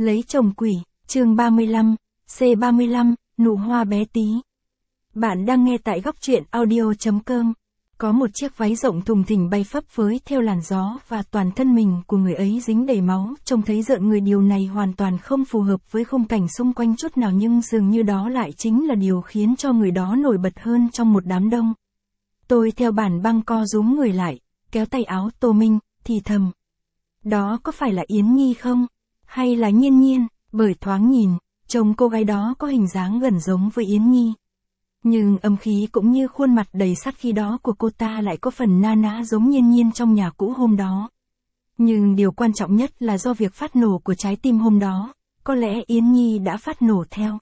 Lấy chồng quỷ, chương 35, C35, nụ hoa bé tí. Bạn đang nghe tại góc truyện audio.com. Có một chiếc váy rộng thùng thình bay phấp phới theo làn gió và toàn thân mình của người ấy dính đầy máu, trông thấy rợn người. Điều này hoàn toàn không phù hợp với khung cảnh xung quanh chút nào, nhưng dường như đó lại chính là điều khiến cho người đó nổi bật hơn trong một đám đông. Tôi theo bản băng co rúm người lại, kéo tay áo Tô Minh, thì thầm. Đó có phải là Yến Nhi không? Hay là Nhiên Nhiên? Bởi thoáng nhìn, trông cô gái đó có hình dáng gần giống với Yến Nhi. Nhưng âm khí cũng như khuôn mặt đầy sát khí đó của cô ta lại có phần na ná giống Nhiên Nhiên trong nhà cũ hôm đó. Nhưng điều quan trọng nhất là do việc phát nổ của trái tim hôm đó, có lẽ Yến Nhi đã phát nổ theo.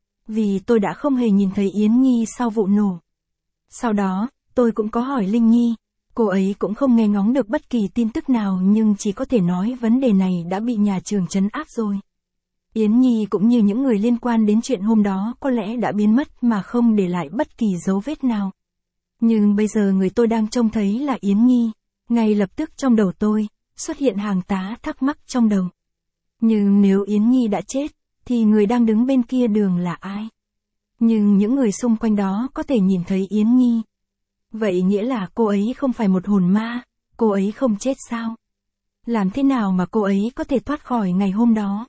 Vì tôi đã không hề nhìn thấy Yến Nhi sau vụ nổ. Sau đó, tôi cũng có hỏi Linh Nhi. Cô ấy cũng không nghe ngóng được bất kỳ tin tức nào, nhưng chỉ có thể nói vấn đề này đã bị nhà trường trấn áp rồi. Yến Nhi cũng như những người liên quan đến chuyện hôm đó có lẽ đã biến mất mà không để lại bất kỳ dấu vết nào. Nhưng bây giờ người tôi đang trông thấy là Yến Nhi. Ngay lập tức trong đầu tôi xuất hiện hàng tá thắc mắc trong đầu. Nhưng nếu Yến Nhi đã chết, thì người đang đứng bên kia đường là ai? Nhưng những người xung quanh đó có thể nhìn thấy Yến Nhi. Vậy nghĩa là cô ấy không phải một hồn ma, cô ấy không chết sao? Làm thế nào mà cô ấy có thể thoát khỏi ngày hôm đó?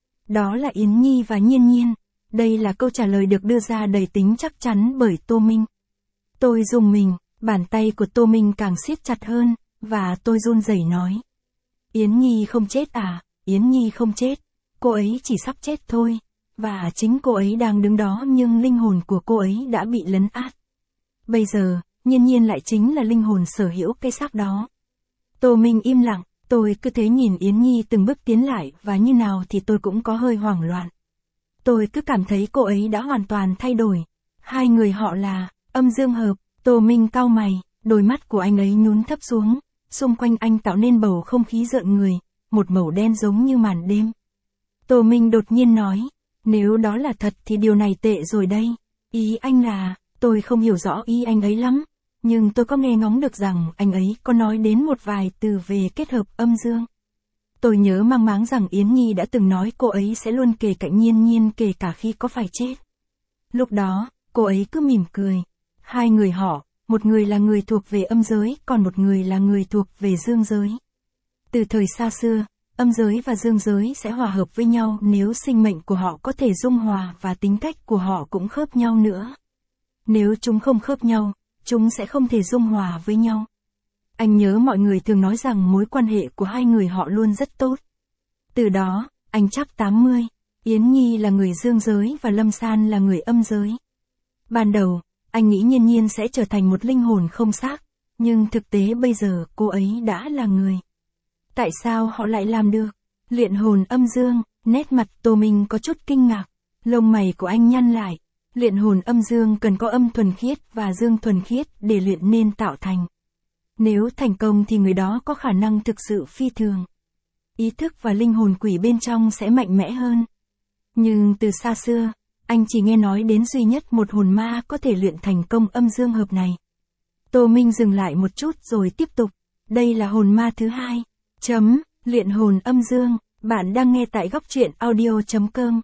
Đó là Yến Nhi và Nhiên Nhiên. Đây là câu trả lời được đưa ra đầy tính chắc chắn bởi Tô Minh. Tôi rùng mình, bàn tay của Tô Minh càng siết chặt hơn, và tôi run rẩy nói. Yến Nhi không chết à? Yến Nhi không chết, cô ấy chỉ sắp chết thôi. Và chính cô ấy đang đứng đó, nhưng linh hồn của cô ấy đã bị lấn át. Bây giờ, Nhiên Nhiên lại chính là linh hồn sở hữu cái xác đó. Tô Minh im lặng, tôi cứ thế nhìn Yến Nhi từng bước tiến lại, và như nào thì tôi cũng có hơi hoảng loạn. Tôi cứ cảm thấy cô ấy đã hoàn toàn thay đổi. Hai người họ là âm dương hợp. Tô Minh cau mày, đôi mắt của anh ấy nhún thấp xuống, xung quanh anh tạo nên bầu không khí rợn người, một màu đen giống như màn đêm. Tô Minh đột nhiên nói, nếu đó là thật thì điều này tệ rồi đây. Ý anh là, tôi không hiểu rõ ý anh ấy lắm. Nhưng tôi có nghe ngóng được rằng anh ấy có nói đến một vài từ về kết hợp âm dương. Tôi nhớ mang máng rằng Yến Nhi đã từng nói cô ấy sẽ luôn kề cạnh Nhiên Nhiên kể cả khi có phải chết. Lúc đó, cô ấy cứ mỉm cười. Hai người họ, một người là người thuộc về âm giới, còn một người là người thuộc về dương giới. Từ thời xa xưa, âm giới và dương giới sẽ hòa hợp với nhau nếu sinh mệnh của họ có thể dung hòa và tính cách của họ cũng khớp nhau nữa. Nếu chúng không khớp nhau, chúng sẽ không thể dung hòa với nhau. Anh nhớ mọi người thường nói rằng mối quan hệ của hai người họ luôn rất tốt. Từ đó, anh chắc 80, Yến Nhi là người dương giới và Lâm San là người âm giới. Ban đầu, anh nghĩ Nhiên Nhiên sẽ trở thành một linh hồn không xác, nhưng thực tế bây giờ cô ấy đã là người. Tại sao họ lại làm được? Luyện hồn âm dương, nét mặt Tô Minh có chút kinh ngạc, lông mày của anh nhăn lại. Luyện hồn âm dương cần có âm thuần khiết và dương thuần khiết để luyện nên tạo thành. Nếu thành công thì người đó có khả năng thực sự phi thường. Ý thức và linh hồn quỷ bên trong sẽ mạnh mẽ hơn. Nhưng từ xa xưa, anh chỉ nghe nói đến duy nhất một hồn ma có thể luyện thành công âm dương hợp này. Tô Minh dừng lại một chút rồi tiếp tục. Đây là hồn ma thứ hai. Luyện hồn âm dương. Bạn đang nghe tại góc truyện audio.com.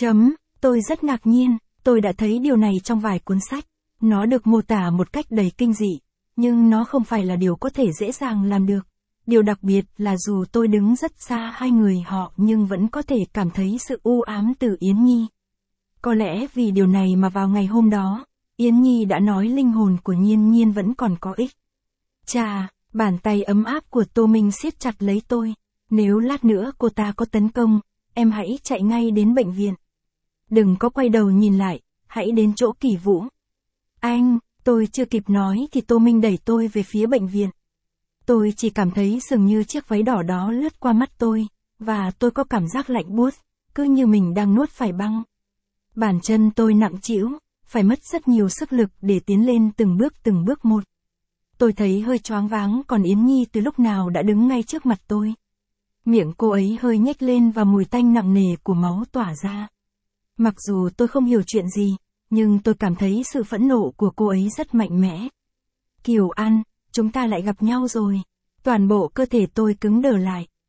Tôi rất ngạc nhiên. Tôi đã thấy điều này trong vài cuốn sách. Nó được mô tả một cách đầy kinh dị, nhưng nó không phải là điều có thể dễ dàng làm được. Điều đặc biệt là dù tôi đứng rất xa hai người họ nhưng vẫn có thể cảm thấy sự u ám từ Yến Nhi. Có lẽ vì điều này mà vào ngày hôm đó, Yến Nhi đã nói linh hồn của Nhiên Nhiên vẫn còn có ích. Chà, bàn tay ấm áp của Tô Minh siết chặt lấy tôi. Nếu lát nữa cô ta có tấn công, em hãy chạy ngay đến bệnh viện. Đừng có quay đầu nhìn lại, hãy đến chỗ Kỳ Vũ. Anh, tôi chưa kịp nói thì Tô Minh đẩy tôi về phía bệnh viện. Tôi chỉ cảm thấy dường như chiếc váy đỏ đó lướt qua mắt tôi, và tôi có cảm giác lạnh buốt, cứ như mình đang nuốt phải băng. Bàn chân tôi nặng trĩu, phải mất rất nhiều sức lực để tiến lên từng bước một. Tôi thấy hơi choáng váng, còn Yến Nhi từ lúc nào đã đứng ngay trước mặt tôi. Miệng cô ấy hơi nhếch lên và mùi tanh nặng nề của máu tỏa ra. Mặc dù tôi không hiểu chuyện gì, nhưng tôi cảm thấy sự phẫn nộ của cô ấy rất mạnh mẽ. Kiều An, chúng ta lại gặp nhau rồi. Toàn bộ cơ thể tôi cứng đờ lại.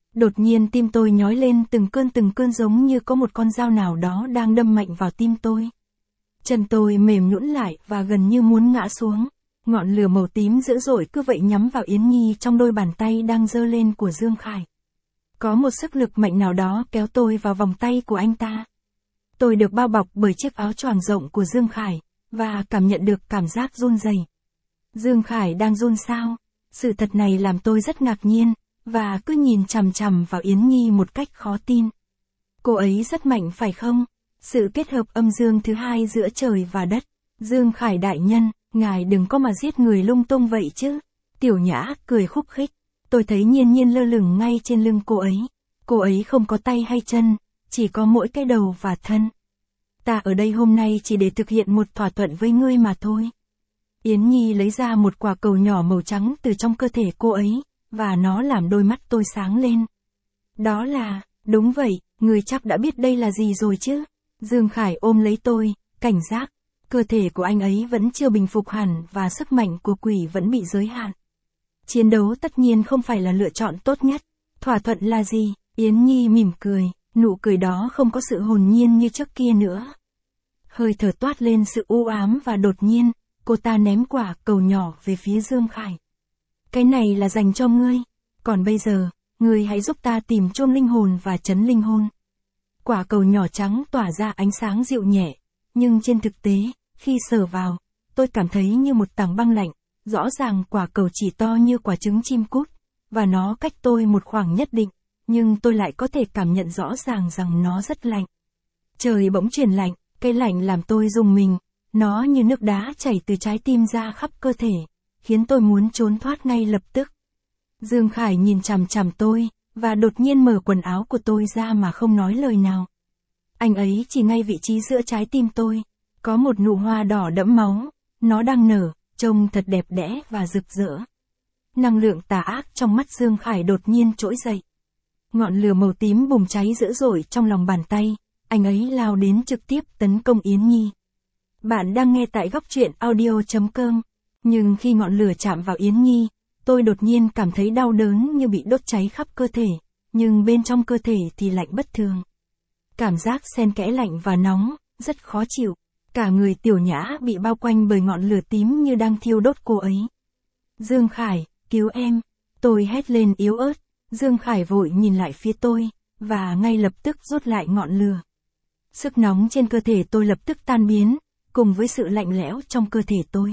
Đột nhiên tim tôi nhói lên từng cơn giống như có một con dao nào đó đang đâm mạnh vào tim tôi. Chân tôi mềm nhũn lại và gần như muốn ngã xuống. Ngọn lửa màu tím dữ dội cứ vậy nhắm vào Yến Nhi trong đôi bàn tay đang giơ lên của Dương Khải. Có một sức lực mạnh nào đó kéo tôi vào vòng tay của anh ta. Tôi được bao bọc bởi chiếc áo choàng rộng của Dương Khải, và cảm nhận được cảm giác run rẩy. Dương Khải đang run sao? Sự thật này làm tôi rất ngạc nhiên, và cứ nhìn chằm chằm vào Yến Nhi một cách khó tin. Cô ấy rất mạnh phải không? Sự kết hợp âm dương thứ hai giữa trời và đất. Dương Khải đại nhân, ngài đừng có mà giết người lung tung vậy chứ. Tiểu Nhã cười khúc khích. Tôi thấy Nhiên Nhiên lơ lửng ngay trên lưng cô ấy. Cô ấy không có tay hay chân, chỉ có mỗi cái đầu và thân. Ta ở đây hôm nay chỉ để thực hiện một thỏa thuận với ngươi mà thôi. Yến Nhi lấy ra một quả cầu nhỏ màu trắng từ trong cơ thể cô ấy, và nó làm đôi mắt tôi sáng lên. Đó là, đúng vậy, người chắc đã biết đây là gì rồi chứ. Dương Khải ôm lấy tôi, cảnh giác. Cơ thể của anh ấy vẫn chưa bình phục hẳn và sức mạnh của quỷ vẫn bị giới hạn. Chiến đấu tất nhiên không phải là lựa chọn tốt nhất. Thỏa thuận là gì? Yến Nhi mỉm cười, nụ cười đó không có sự hồn nhiên như trước kia nữa. Hơi thở toát lên sự u ám và đột nhiên, cô ta ném quả cầu nhỏ về phía Dương Khải. Cái này là dành cho ngươi. Còn bây giờ, ngươi hãy giúp ta tìm chuông linh hồn và trấn linh hồn. Quả cầu nhỏ trắng tỏa ra ánh sáng dịu nhẹ, nhưng trên thực tế, khi sờ vào, tôi cảm thấy như một tảng băng lạnh. Rõ ràng quả cầu chỉ to như quả trứng chim cút, và nó cách tôi một khoảng nhất định, nhưng tôi lại có thể cảm nhận rõ ràng rằng nó rất lạnh. Trời bỗng chuyển lạnh, cái lạnh làm tôi rùng mình, nó như nước đá chảy từ trái tim ra khắp cơ thể, khiến tôi muốn trốn thoát ngay lập tức. Dương Khải nhìn chằm chằm tôi, và đột nhiên mở quần áo của tôi ra mà không nói lời nào. Anh ấy chỉ ngay vị trí giữa trái tim tôi, có một nụ hoa đỏ đẫm máu, nó đang nở, trông thật đẹp đẽ và rực rỡ. Năng lượng tà ác trong mắt Dương Khải đột nhiên trỗi dậy. Ngọn lửa màu tím bùng cháy dữ dội trong lòng bàn tay, anh ấy lao đến trực tiếp tấn công Yến Nhi. Bạn đang nghe tại góc truyện audio.com. Nhưng khi ngọn lửa chạm vào Yến Nhi, tôi đột nhiên cảm thấy đau đớn như bị đốt cháy khắp cơ thể, nhưng bên trong cơ thể thì lạnh bất thường. Cảm giác xen kẽ lạnh và nóng, rất khó chịu. Cả người Tiểu Nhã bị bao quanh bởi ngọn lửa tím như đang thiêu đốt cô ấy. Dương Khải, cứu em. Tôi hét lên yếu ớt. Dương Khải vội nhìn lại phía tôi, và ngay lập tức rút lại ngọn lửa. Sức nóng trên cơ thể tôi lập tức tan biến, cùng với sự lạnh lẽo trong cơ thể tôi.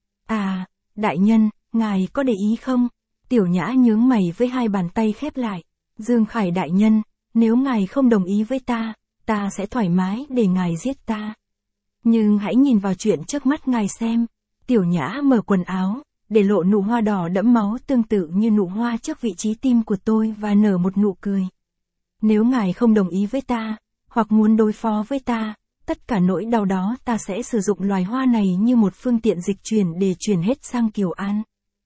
À, đại nhân, ngài có để ý không? Tiểu Nhã nhướng mày với hai bàn tay khép lại. Dương Khải đại nhân, nếu ngài không đồng ý với ta, ta sẽ thoải mái để ngài giết ta. Nhưng hãy nhìn vào chuyện trước mắt ngài xem. Tiểu Nhã mở quần áo, để lộ nụ hoa đỏ đẫm máu tương tự như nụ hoa trước vị trí tim của tôi và nở một nụ cười. Nếu ngài không đồng ý với ta, hoặc muốn đối phó với ta, tất cả nỗi đau đó ta sẽ sử dụng loài hoa này như một phương tiện dịch chuyển để chuyển hết sang Kiều An.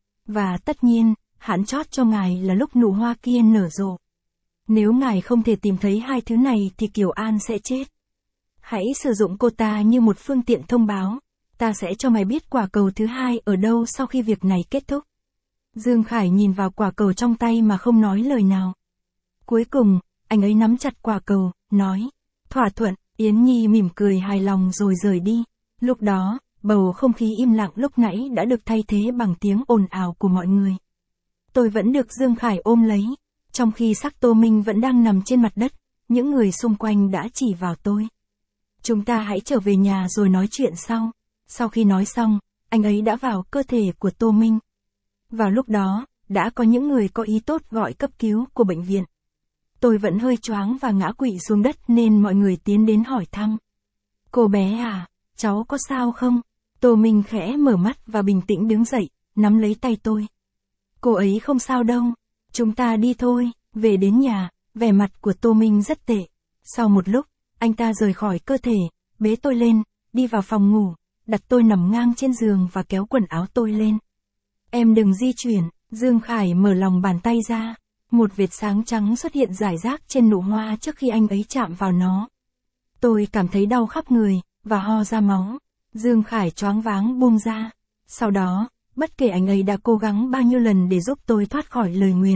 Và tất nhiên, hạn chót cho ngài là lúc nụ hoa kia nở rộ. Nếu ngài không thể tìm thấy hai thứ này thì Kiều An sẽ chết. Hãy sử dụng cô ta như một phương tiện thông báo. Ta sẽ cho mày biết quả cầu thứ hai ở đâu sau khi việc này kết thúc. Dương Khải nhìn vào quả cầu trong tay mà không nói lời nào. Cuối cùng, anh ấy nắm chặt quả cầu, nói. Thỏa thuận. Yến Nhi mỉm cười hài lòng rồi rời đi. Lúc đó, bầu không khí im lặng lúc nãy đã được thay thế bằng tiếng ồn ào của mọi người. Tôi vẫn được Dương Khải ôm lấy. Trong khi xác Tô Minh vẫn đang nằm trên mặt đất, những người xung quanh đã chỉ vào tôi. Chúng ta hãy trở về nhà rồi nói chuyện sau. Sau khi nói xong, anh ấy đã vào cơ thể của Tô Minh. Vào lúc đó, đã có những người có ý tốt gọi cấp cứu của bệnh viện. Tôi vẫn hơi choáng và ngã quỵ xuống đất nên mọi người tiến đến hỏi thăm. Cô bé à, cháu có sao không? Tô Minh khẽ mở mắt và bình tĩnh đứng dậy, nắm lấy tay tôi. Cô ấy không sao đâu, chúng ta đi thôi. Về đến nhà, vẻ mặt của Tô Minh rất tệ. Sau một lúc, anh ta rời khỏi cơ thể, bế tôi lên, đi vào phòng ngủ, đặt tôi nằm ngang trên giường và kéo quần áo tôi lên. Em đừng di chuyển. Dương Khải mở lòng bàn tay ra. Một vệt sáng trắng xuất hiện rải rác trên nụ hoa trước khi anh ấy chạm vào nó. Tôi cảm thấy đau khắp người, và ho ra máu. Dương Khải choáng váng buông ra. Sau đó, bất kể anh ấy đã cố gắng bao nhiêu lần để giúp tôi thoát khỏi lời nguyền,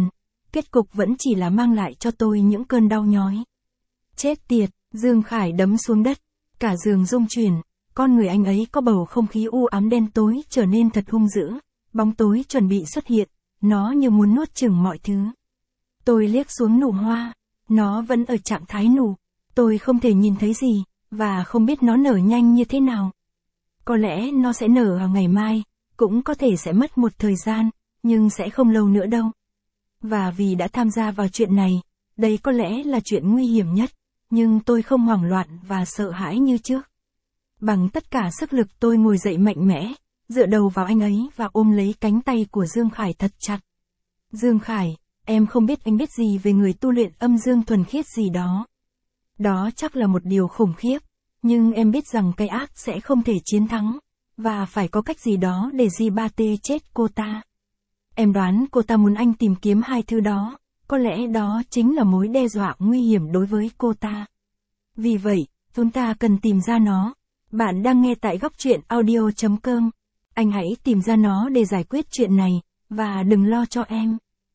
kết cục vẫn chỉ là mang lại cho tôi những cơn đau nhói. Chết tiệt, Dương Khải đấm xuống đất, cả giường rung chuyển, con người anh ấy có bầu không khí u ám đen tối trở nên thật hung dữ, bóng tối chuẩn bị xuất hiện, nó như muốn nuốt chửng mọi thứ. Tôi liếc xuống nụ hoa, nó vẫn ở trạng thái nụ, tôi không thể nhìn thấy gì, và không biết nó nở nhanh như thế nào. Có lẽ nó sẽ nở vào ngày mai, cũng có thể sẽ mất một thời gian, nhưng sẽ không lâu nữa đâu. Và vì đã tham gia vào chuyện này, đây có lẽ là chuyện nguy hiểm nhất, nhưng tôi không hoảng loạn và sợ hãi như trước. Bằng tất cả sức lực tôi ngồi dậy mạnh mẽ, dựa đầu vào anh ấy và ôm lấy cánh tay của Dương Khải thật chặt. Dương Khải, em không biết anh biết gì về người tu luyện âm dương thuần khiết gì đó. Đó chắc là một điều khủng khiếp, nhưng em biết rằng cái ác sẽ không thể chiến thắng, và phải có cách gì đó để Jibate chết cô ta. Em đoán cô ta muốn anh tìm kiếm hai thứ đó, có lẽ đó chính là mối đe dọa nguy hiểm đối với cô ta. Vì vậy, chúng ta cần tìm ra nó. Bạn đang nghe tại góc truyện audio.com. Anh hãy tìm ra nó để giải quyết chuyện này, và đừng lo cho em.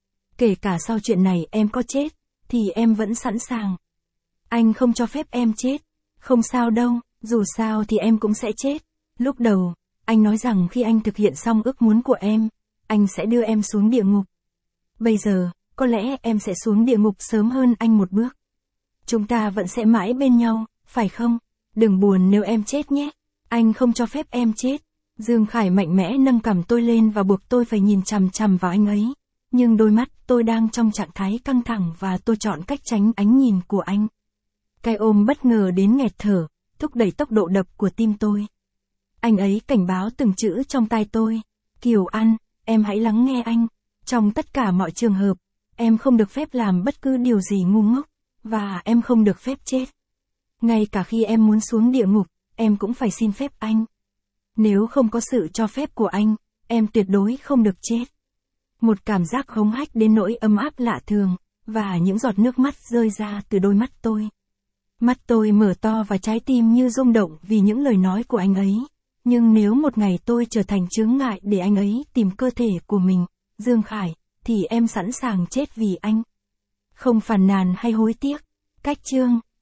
Kể cả sau chuyện này em có chết, thì em vẫn sẵn sàng. Anh không cho phép em chết. Không sao đâu, dù sao thì em cũng sẽ chết. Lúc đầu, anh nói rằng khi anh thực hiện xong ước muốn của em, anh sẽ đưa em xuống địa ngục. Bây giờ, có lẽ em sẽ xuống địa ngục sớm hơn anh một bước. Chúng ta vẫn sẽ mãi bên nhau, phải không? Đừng buồn nếu em chết nhé. Anh không cho phép em chết. Dương Khải mạnh mẽ nâng cằm tôi lên và buộc tôi phải nhìn chằm chằm vào anh ấy. Nhưng đôi mắt tôi đang trong trạng thái căng thẳng và tôi chọn cách tránh ánh nhìn của anh. Cái ôm bất ngờ đến nghẹt thở, thúc đẩy tốc độ đập của tim tôi. Anh ấy cảnh báo từng chữ trong tai tôi. Kiều An, em hãy lắng nghe anh. Trong tất cả mọi trường hợp, em không được phép làm bất cứ điều gì ngu ngốc, và em không được phép chết. Ngay cả khi em muốn xuống địa ngục, em cũng phải xin phép anh. Nếu không có sự cho phép của anh, em tuyệt đối không được chết. Một cảm giác hống hách đến nỗi ấm áp lạ thường, và những giọt nước mắt rơi ra từ đôi mắt tôi. Mắt tôi mở to và trái tim như rung động vì những lời nói của anh ấy. Nhưng nếu một ngày tôi trở thành chướng ngại để anh ấy tìm cơ thể của mình, Dương Khải, thì em sẵn sàng chết vì anh. Không phàn nàn hay hối tiếc. Cách chương